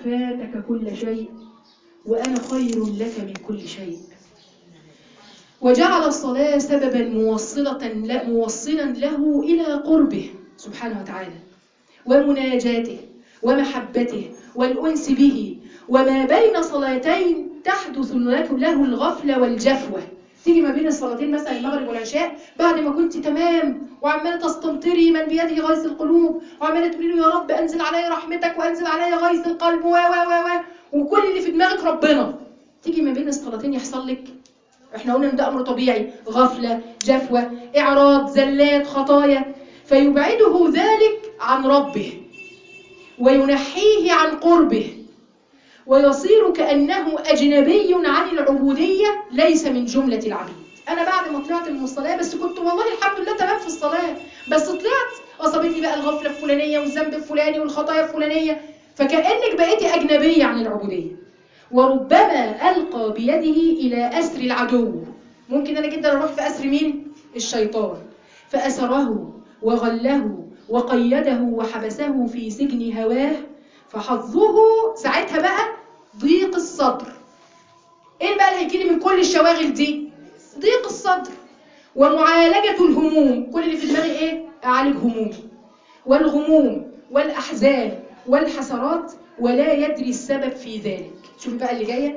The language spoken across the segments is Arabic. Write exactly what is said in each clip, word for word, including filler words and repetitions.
فاتك كل شيء وأنا خير لك من كل شيء. وجعل الصلاة سببا موصلة موصلا له إلى قربه سبحانه وتعالى ومناجاته ومحبته والأنس به. وما بين صلاتين تحدث له الغفلة والجفوة. تيجي ما بين الصلاتين مثلا المغرب والعشاء بعد ما كنت تمام وعماله تستمطري من بيده غيث القلوب وعماله تقولي له يا رب انزل علي رحمتك وانزل علي غيث القلب و و و وكل اللي في دماغك ربنا، تيجي ما بين الصلاتين يحصل لك، احنا قلنا ان ده امر طبيعي، غفله، جفوه، اعراض، زلات، خطايا، فيبعده ذلك عن ربه وينحيه عن قربه ويصير كأنه أجنبي عن العبودية ليس من جملة العبيد. أنا بعد ما طلعت من الصلاة بس كنت والله الحمد لله تمام في الصلاة، بس طلعت أصابتني بقى الغفلة الفلانية والذنب الفلاني والخطايا الفلانية، فكأنك بقيتي أجنبية عن العبودية. وربما ألقى بيده إلى أسر العدو. ممكن أنا جدا أروح في أسر مين؟ الشيطان، فأسره وغله وقيده وحبسه في سجن هواه. فحظه ساعتها بقى ضيق الصدر. ايه بقى اللي هيجيلي من كل الشواغل دي؟ ضيق الصدر ومعالجة الهموم. كل اللي في دماغي ايه؟ اعالج همومي والغموم والاحزان والحسرات ولا يدري السبب في ذلك. شوفي بقى اللي جايه.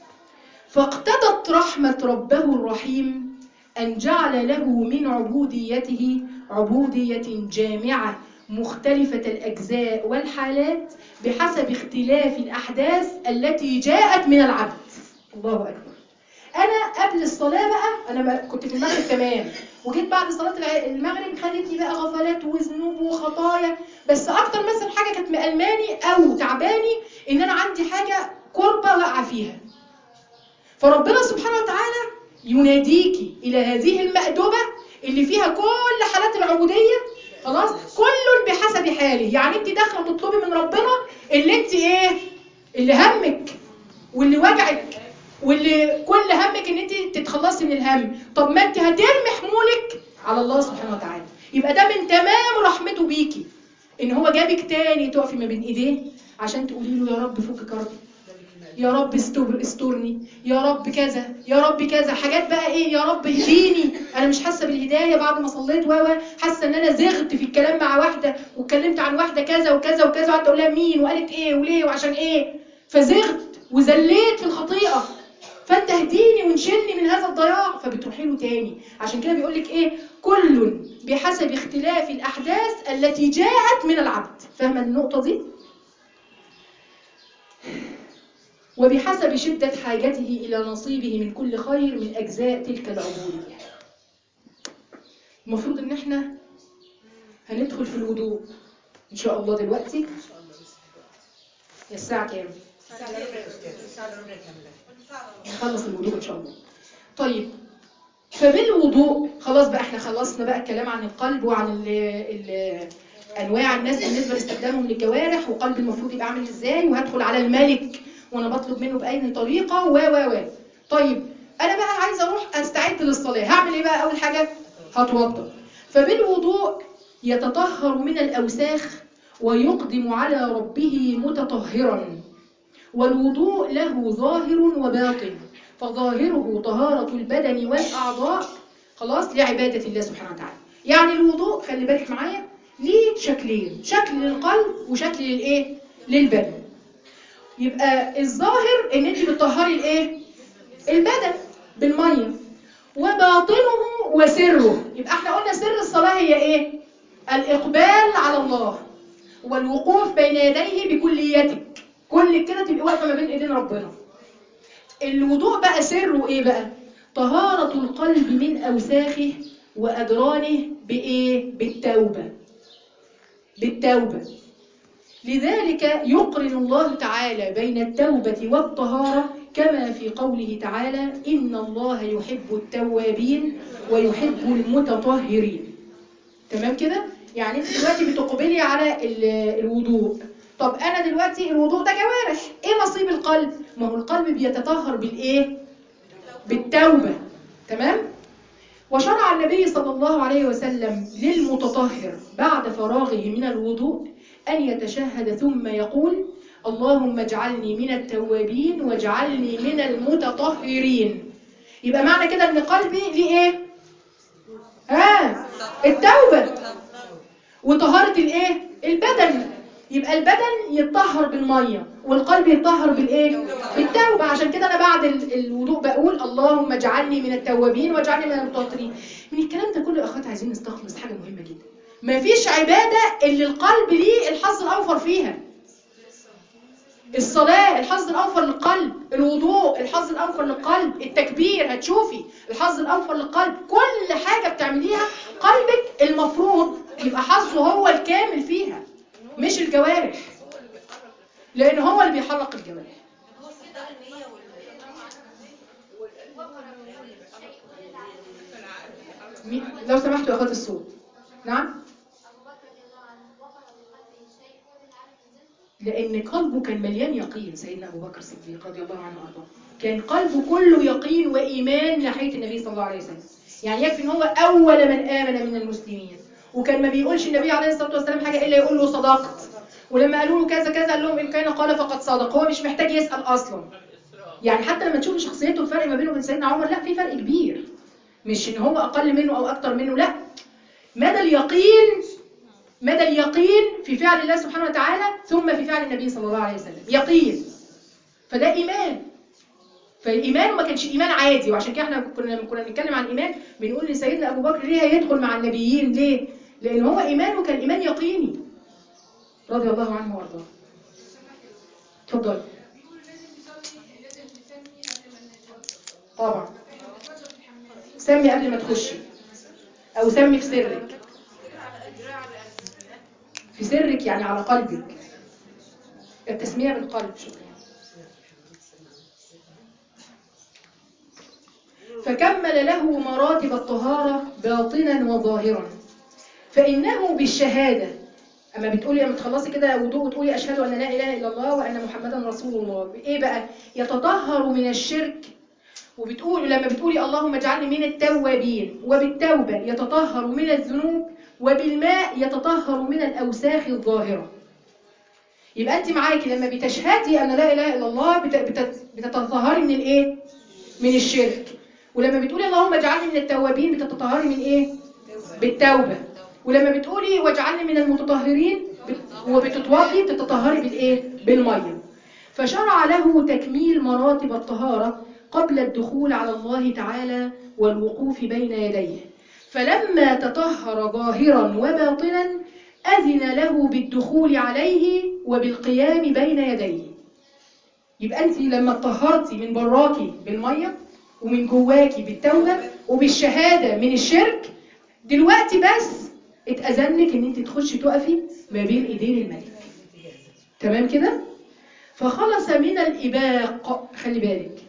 فاقتضت رحمة ربه الرحيم أن جعل له من عبوديته عبودية جامعة مختلفة الأجزاء والحالات بحسب اختلاف الأحداث التي جاءت من العبد. الله أكبر. أنا قبل الصلاة بقى أنا كنت في المغرب تمام، وجيت بعد صلاة المغرب خدتني بقى غفلات وذنوب وخطايا، بس أكتر مثلا حاجة كانت مألماني أو تعباني إن أنا عندي حاجة كربة واقعة فيها. فربنا سبحانه وتعالى يناديكي إلى هذه المأدبة اللي فيها كل حالات العبودية، خلاص، كل بحسب حاله. يعني انت داخله تطلبي من ربنا اللي انت ايه، اللي همك واللي وجعك واللي كل همك ان انت تتخلصي من الهم. طب ما انت هترمي حمولك على الله سبحانه وتعالى. يبقى ده من تمام رحمته بيكي ان هو جابك تاني تقفي ما بين ايديه عشان تقولي له يا رب فك كربي، يا رب استرني، يا رب كذا، يا رب كذا. حاجات بقى ايه، يا رب اهديني، انا مش حاسه بالهدايه بعد ما صليت و حاسه ان انا زغت في الكلام مع واحده واتكلمت عن واحده كذا وكذا وكذا وقعدت اقول لها مين وقالت ايه وليه وعشان ايه، فزغت وزليت في الخطيئه، فانت اهديني وانشلني من هذا الضياع. فبتروحي له تاني. عشان كده بيقول لك ايه، كل بحسب اختلاف الاحداث التي جاءت من العبد. فاهمه النقطه دي؟ وبحسب شدة حاجته إلى نصيبه من كل خير من أجزاء تلك العبودية. المفروض إن إحنا هندخل في الوضوء إن شاء الله دلوقتي. الساعة كام؟ نخلص الوضوء إن شاء الله. طيب، فبالوضوء خلاص بقى إحنا خلصنا بقى الكلام عن القلب وعن ال ال أنواع الناس بالنسبة لاستخدامهم للجوارح، وقلب المفروض يبقى عامل إزاي، وهدخل على الملك وانا بطلب منه باي طريقه و و و طيب انا بقى عايزه اروح استعد للصلاه، هعمل ايه بقى؟ اول حاجه هتوضا. فبالوضوء يتطهر من الاوساخ ويقدم على ربه متطهرا. والوضوء له ظاهر وباطن، فظاهره طهاره البدن والاعضاء، خلاص، لعباده الله سبحانه وتعالى. يعني الوضوء خلي بالك معايا ليه شكلين، شكل للقلب وشكل للايه، للبدن. يبقى الظاهر ان انت بتطهري الايه، البدن بالميه، وباطنه وسره. يبقى احنا قلنا سر الصلاه هي ايه، الاقبال على الله والوقوف بين يديه بكليتك، كل كده تبقي واقفه ما بين ايدين ربنا. الوضوء بقى سره ايه بقى، طهاره القلب من اوساخه وادرانه بايه، بالتوبه، بالتوبه. لذلك يقرن الله تعالى بين التوبة والطهارة كما في قوله تعالى إن الله يحب التوابين ويحب المتطهرين. تمام كده؟ يعني انت دلوقتي بتقبلي على الوضوء. طب انا دلوقتي الوضوء ده جوارح، ايه نصيب القلب؟ ما هو القلب بيتطهر بالايه، بالتوبة. تمام؟ وشرع النبي صلى الله عليه وسلم للمتطهر بعد فراغه من الوضوء أن يتشهد ثم يقول اللهم اجعلني من التوابين واجعلني من المتطهرين. يبقى معنى كده ان قلبي ليه ايه؟ ها التوبة وطهارة الايه؟ البدن. يبقى البدن يتطهر بالمية والقلب يتطهر بالايه؟ بالتوبة. عشان كده انا بعد الوضوء بقول اللهم اجعلني من التوابين واجعلني من المتطهرين. من الكلام ده كله يا اخوات عايزين نستخلص حاجة مهمة جدا. مفيش عبادة اللي القلب ليه الحظ الاوفر فيها. الصلاة الحظ الأوفر للقلب، الوضوء الحظ الأوفر للقلب، التكبير هتشوفي الحظ الأوفر للقلب. كل حاجة بتعمليها قلبك المفروض يبقى حظه هو الكامل فيها، مش الجوارح، لأن هو اللي بيحرك الجوارح. لو سمحتوا يا أخوات الصوت. نعم. لأن قلبه كان مليان يقين. سيدنا أبو بكر الصديق رضي الله عنه وأرضاه كان قلبه كله يقين وإيمان ناحية النبي صلى الله عليه وسلم. يعني يكفي إن هو أول من آمن من المسلمين، وكان ما بيقولش النبي عليه الصلاة والسلام حاجة إلا يقول له صدقت، ولما قالوا له كذا كذا قال لهم إن كان قال فقد صدق. هو مش محتاج يسأل أصلا. يعني حتى لما تشوف شخصيته الفرق ما بينه وبين سيدنا عمر، لا في فرق كبير، مش إن هو أقل منه أو أكتر منه، لا مدى اليقين، مدى اليقين في فعل الله سبحانه وتعالى ثم في فعل النبي صلى الله عليه وسلم. يقين، فده إيمان. فالإيمان ما كانش إيمان عادي. وعشان كده احنا كنا لما كنا بنتكلم عن الإيمان بنقول لسيدنا أبو بكر ليه يدخل مع النبيين؟ ليه؟ لأن هو إيمانه كان إيمان يقيني رضي الله عنه وارضاه. اتفضل. طبعا سمي قبل ما تخشي، أو سمي في سرك. في سرك يعني على قلبك. التسمية بالقلب. شكرا. فكمل له مراتب الطهارة باطنا وظاهرا. فإنه بالشهادة، أما بتقولي لما تخلصي كده وضوء وتقولي أشهد أن لا إله إلا الله وأن محمدا رسول الله، إيه بقى؟ يتطهر من الشرك. وبتقول لما بتقولي اللهم اجعلني من التوابين، وبالتوبة يتطهر من الذنوب، وبالماء يتطهر من الأوساخ الظاهرة. يبقى أنت معاكي لما بتشهدي أن لا إله إلا الله بتتطهري من الإيه؟ من الشرك. ولما بتقولي اللهم اجعلني من التوابين بتتطهري من ايه؟ بالتوبة. ولما بتقولي واجعلني من المتطهرين وبتتوضي بتتطهري بالايه؟ بالميه. فشرع له تكميل مراتب الطهارة قبل الدخول على الله تعالى والوقوف بين يديه. فلما تطهر ظاهرا وباطنا أذن له بالدخول عليه وبالقيام بين يديه. يبقى أنت لما طهرتي من براكي بالميه ومن جواكي بالتوبة وبالشهادة من الشرك، دلوقتي بس اتأذن لك ان انت تخشي تقفي ما بين ايدين الملك. تمام كده؟ فخلص من الإباق، خلي بالك،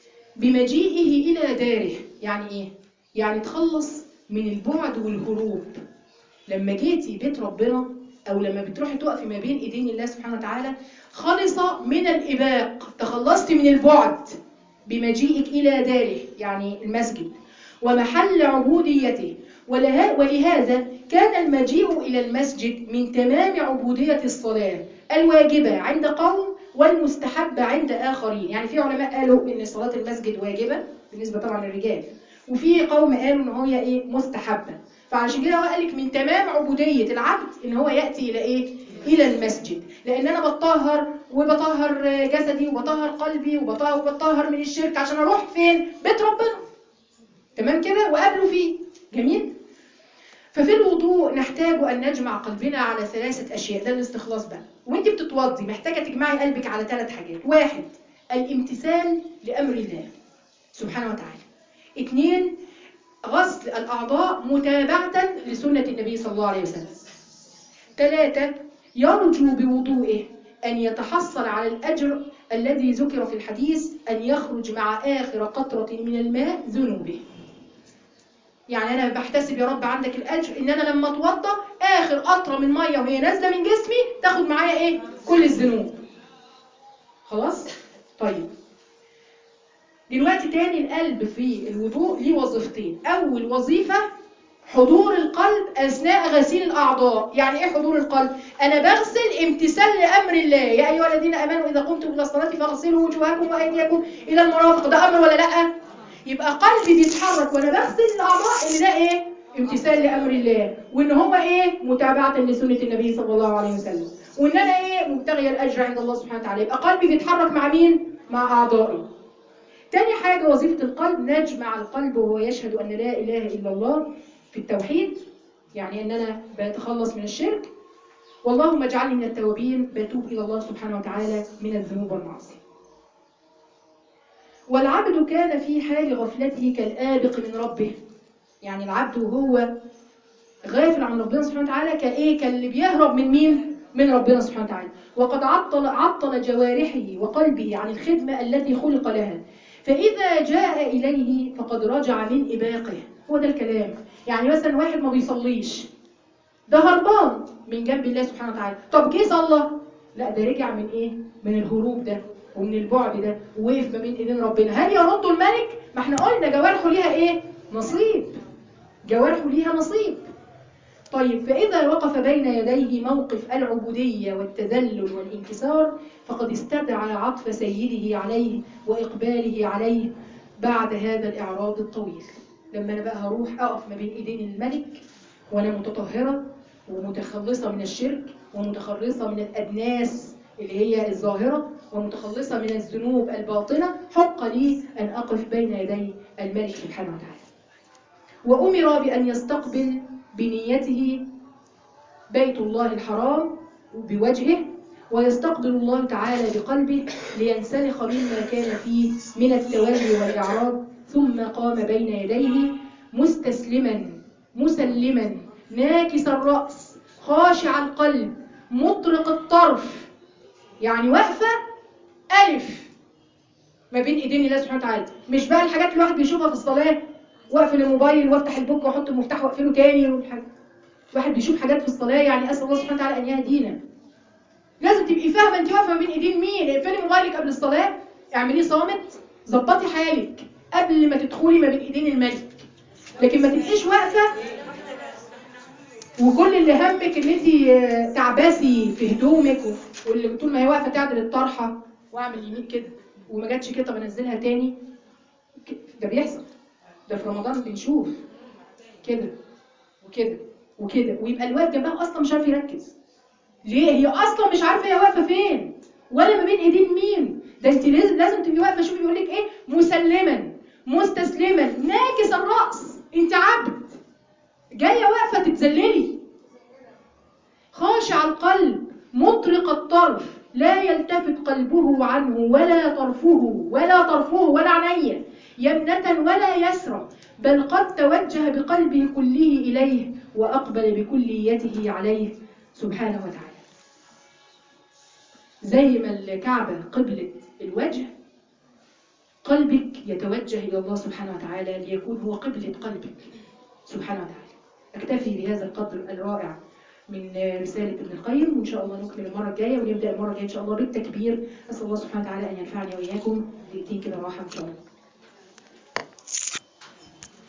بمجيئه إلى داره. يعني ايه؟ يعني تخلص من البعد والهروب. لما جيتي بيت ربنا او لما بتروحي تقفي ما بين ايدين الله سبحانه وتعالى، خلص من الإباق، تخلصتي من البعد بمجيئك إلى داره يعني المسجد ومحل عبوديته. ولهذا كان المجيء إلى المسجد من تمام عبودية الصلاة الواجبة عند قوم والمستحبة عند آخرين. يعني في علماء قالوا إن صلاة المسجد واجبة بالنسبة طبعا للرجال، وفي قوم قالوا إن هي إيه؟ مستحبة. فعشان كده هو قال لك من تمام عبودية العبد إن هو يأتي إلى إيه؟ إلى المسجد. لأن أنا بطهر وبطهر جسدي وبطهر قلبي وبطهر, وبطهر من الشرك عشان أروح فين؟ بيت ربنا. تمام كده؟ وقابله فيه. جميل؟ ففي الوضوء نحتاج أن نجمع قلبنا على ثلاثة أشياء. ده الاستخلاص بقى. وانت بتتوضي محتاجة تجمعي قلبك على ثلاث حاجات. واحد، الامتثال لأمر الله سبحانه وتعالى. اثنين، غسل الأعضاء متابعة لسنة النبي صلى الله عليه وسلم. ثلاثة، يرجو بوضوئه أن يتحصل على الأجر الذي ذكر في الحديث أن يخرج مع آخر قطرة من الماء ذنوبه. يعني أنا بحتسب يا رب عندك الأجر إن أنا لما أتوضى آخر قطرة من مية وهي نازلة من جسمي تاخد معايا إيه؟ كل الذنوب. خلاص؟ طيب دلوقتي تاني، القلب في الوضوء ليه وظيفتين. أول وظيفة حضور القلب أثناء غسيل الأعضاء. يعني إيه حضور القلب؟ أنا بغسل امتثال لأمر الله، يا أيها الذين آمنوا إذا قمتم إلى الصلاة فاغسلوا وجوهكم وأيديكم إلى المرافق. ده أمر ولا لأ؟ يبقى قلبي بيتحرك وأنا بغسل الأعضاء، إن ده إيه؟ امتثال لأمر الله، وإن هو إيه؟ متابعة لسنة النبي صلى الله عليه وسلم، وإن أنا إيه؟ مبتغي الأجر عند الله سبحانه وتعالى. يبقى قلبي بيتحرك مع مين؟ مع أعضائي. تاني حاجة وظيفة القلب، نجمع القلب وهو يشهد أن لا إله إلا الله في التوحيد، يعني أن أنا بتخلص من الشرك، واللهم اجعلني من التوابين، بتوب إلى الله سبحانه وتعالى من الذنوب والمعاصي. والعبد كان في حال غفلته كالآبق من ربه، يعني العبد وهو غافل عن ربنا سبحانه وتعالى كإيه؟ كاللي بيهرب من مين؟ من ربنا سبحانه وتعالى. وقد عطل, عطل جوارحه وقلبه عن الخدمة التي خلق لها، فإذا جاء إليه فقد رجع من إباقه. هو ده الكلام. يعني مثلا واحد ما بيصليش، ده هربان من جنب الله سبحانه وتعالى. طب جه صلى، لا ده رجع من إيه؟ من الهروب ده ومن البعد ده، ووقف ما بين إيدين ربنا. هل يرد الملك؟ ما احنا قلنا جوارحه ليها إيه؟ نصيب. جوارحه ليها نصيب. طيب، فإذا وقف بين يديه موقف العبودية والتذلل والانكسار، فقد استدعى عطف سيده عليه وإقباله عليه بعد هذا الإعراض الطويل. لما أنا بقى هروح أقف ما بين إيدين الملك وأنا متطهرة ومتخلصة من الشرك ومتخلصة من الأدناس اللي هي الظاهرة ومتخلصة من الذنوب الباطنة، حق لي أن أقف بين يدي الملك سبحانه وتعالى. وأمر بأن يستقبل بنيته بيت الله الحرام بوجهه، ويستقبل الله تعالى بقلبه لينسلخ مما كان فيه من التولي والإعراض، ثم قام بين يديه مستسلما مسلما ناكس الرأس خاشع القلب مطرق الطرف، يعني واقفة ألف ما بين إيدين الله سبحانه وتعالى. مش بقى الحاجات اللي الواحد بيشوفها في الصلاة، واقفل الموبايل وافتح البوك واحط المفتاح واقفله تاني والحاجة. الواحد بيشوف حاجات في الصلاة، يعني أسأل الله سبحانه وتعالى أن يهدينا. لازم تبقي فاهمة أنت واقفة ما بين إيدين مين. اقفلي موبايلك قبل الصلاة، اعمليه صامت، ظبطي حالك قبل ما تدخلي ما بين إيدين الملك. لكن ما تبقيش واقفة وكل اللي همك ان انت تعباسي في هدومك، واللي طول ما هي واقفة تعدل الطرحة واعمل يمين كده وما جاتش كده طب انزلها تاني. ده بيحصل، ده في رمضان بنشوف كده وكده وكده، ويبقى الواد جنبها اصلا مش عارف يركز. ليه؟ هي اصلا مش عارفه هي واقفه فين ولا ما بين ايدين مين. ده انت لازم تبقي واقفه. شوفي بيقول لك ايه؟ مسلما مستسلما ناكس الراس. انت عبد جايه واقفه تتذللي. خاشع القلب مطرق الطرف لا يلتفت قلبه عنه ولا طرفه ولا طرفه ولا عينيه يمنة ولا يسرى، بل قد توجه بقلبه كله إليه وأقبل بكليته عليه سبحانه وتعالى. زي ما الكعبة قبلة الوجه، قلبك يتوجه إلى الله سبحانه وتعالى ليكون هو قبلة قلبك سبحانه وتعالى. أكتفي بهذا القدر الرائع من رسالة ابن القيم، وإن شاء الله نكمل المرة الجاية، ونبدأ المرة الجاية إن شاء الله بالتكبير. أسأل الله سبحانه وتعالى أن ينفعني وإياكم. دقيقتين كده راحة إن شاء الله.